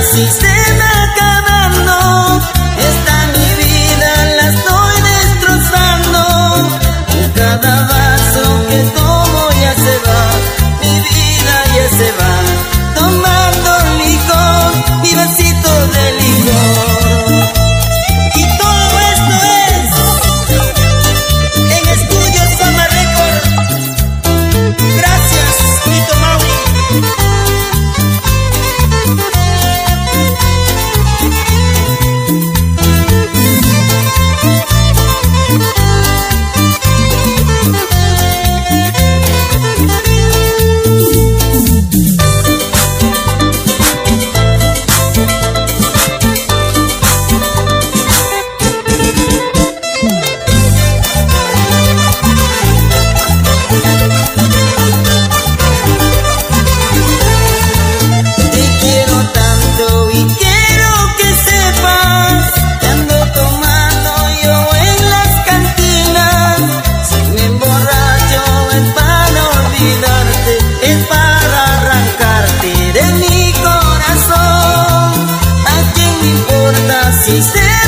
si estén acabando. Esta mi vida la estoy destrozando. Con cada vaso que tomo ya se va, mi vida ya se va. Tomando licor, mi vasito de licor. Y todo esto es en Estudios Fama Record. Gracias, Tito Maui. Es para arrancarte de mi corazón. ¿A quién me importa si se